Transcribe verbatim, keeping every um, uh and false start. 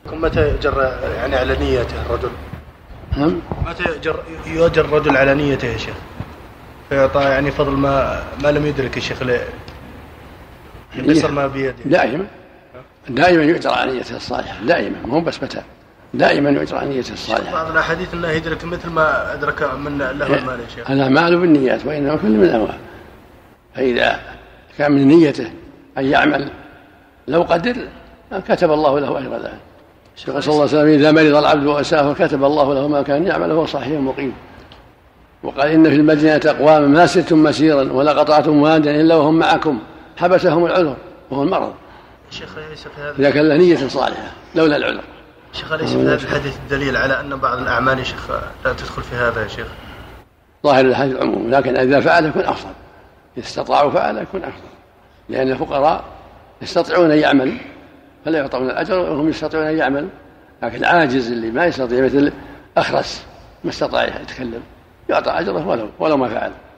متى يؤجر يعني على نيته الرجل؟ نعم. متى يؤجر يؤجر الرجل على نيته يا شيخ؟ فيعطى يعني فضل ما ما لم يدرك يا شيخ يقصر ما بيده. دائما دائما يؤجر على نيته الصالحة دائما، مو بس متى، دائما يؤجر على نيته الصالحة. بعض الأحاديث أنه يدرك مثل ما أدرك من له المال يا شيخ. الأعمال بالنيات وإنما كل من الأموال، فإذا كان من نيته أن يعمل لو قدر كتب الله له أجر ذلك. الشيخ صلى الله عليه وسلم إذا مرض العبد وأسافر كتب الله له ما كان يعمل وهو صحيح مقيم. وقال إن في المدينة أقواما ما سرتم مسيرا ولا قطعتم واديا إلا وهم معكم حبسهم العذر وهو المرض. شيخ ليس في هذا إذا كان له نية صالحة لولا العذر. شيخ ليس في هذا الحديث الدليل على أن بعض الأعمال يا شيخ لا تدخل في هذا يا شيخ؟ ظاهر الحديث العموم، لكن إذا فعل يكون أفضل، إذا استطاعوا فعل يكون أفضل، لأن الفقراء يستطيعون أن يعمل فلا يعطون الأجر وهم يستطيعون أن يعمل، لكن العاجز اللي ما يستطيع مثل أخرس ما استطاع يتكلم يعطى أجره ولو ولو ما فعل.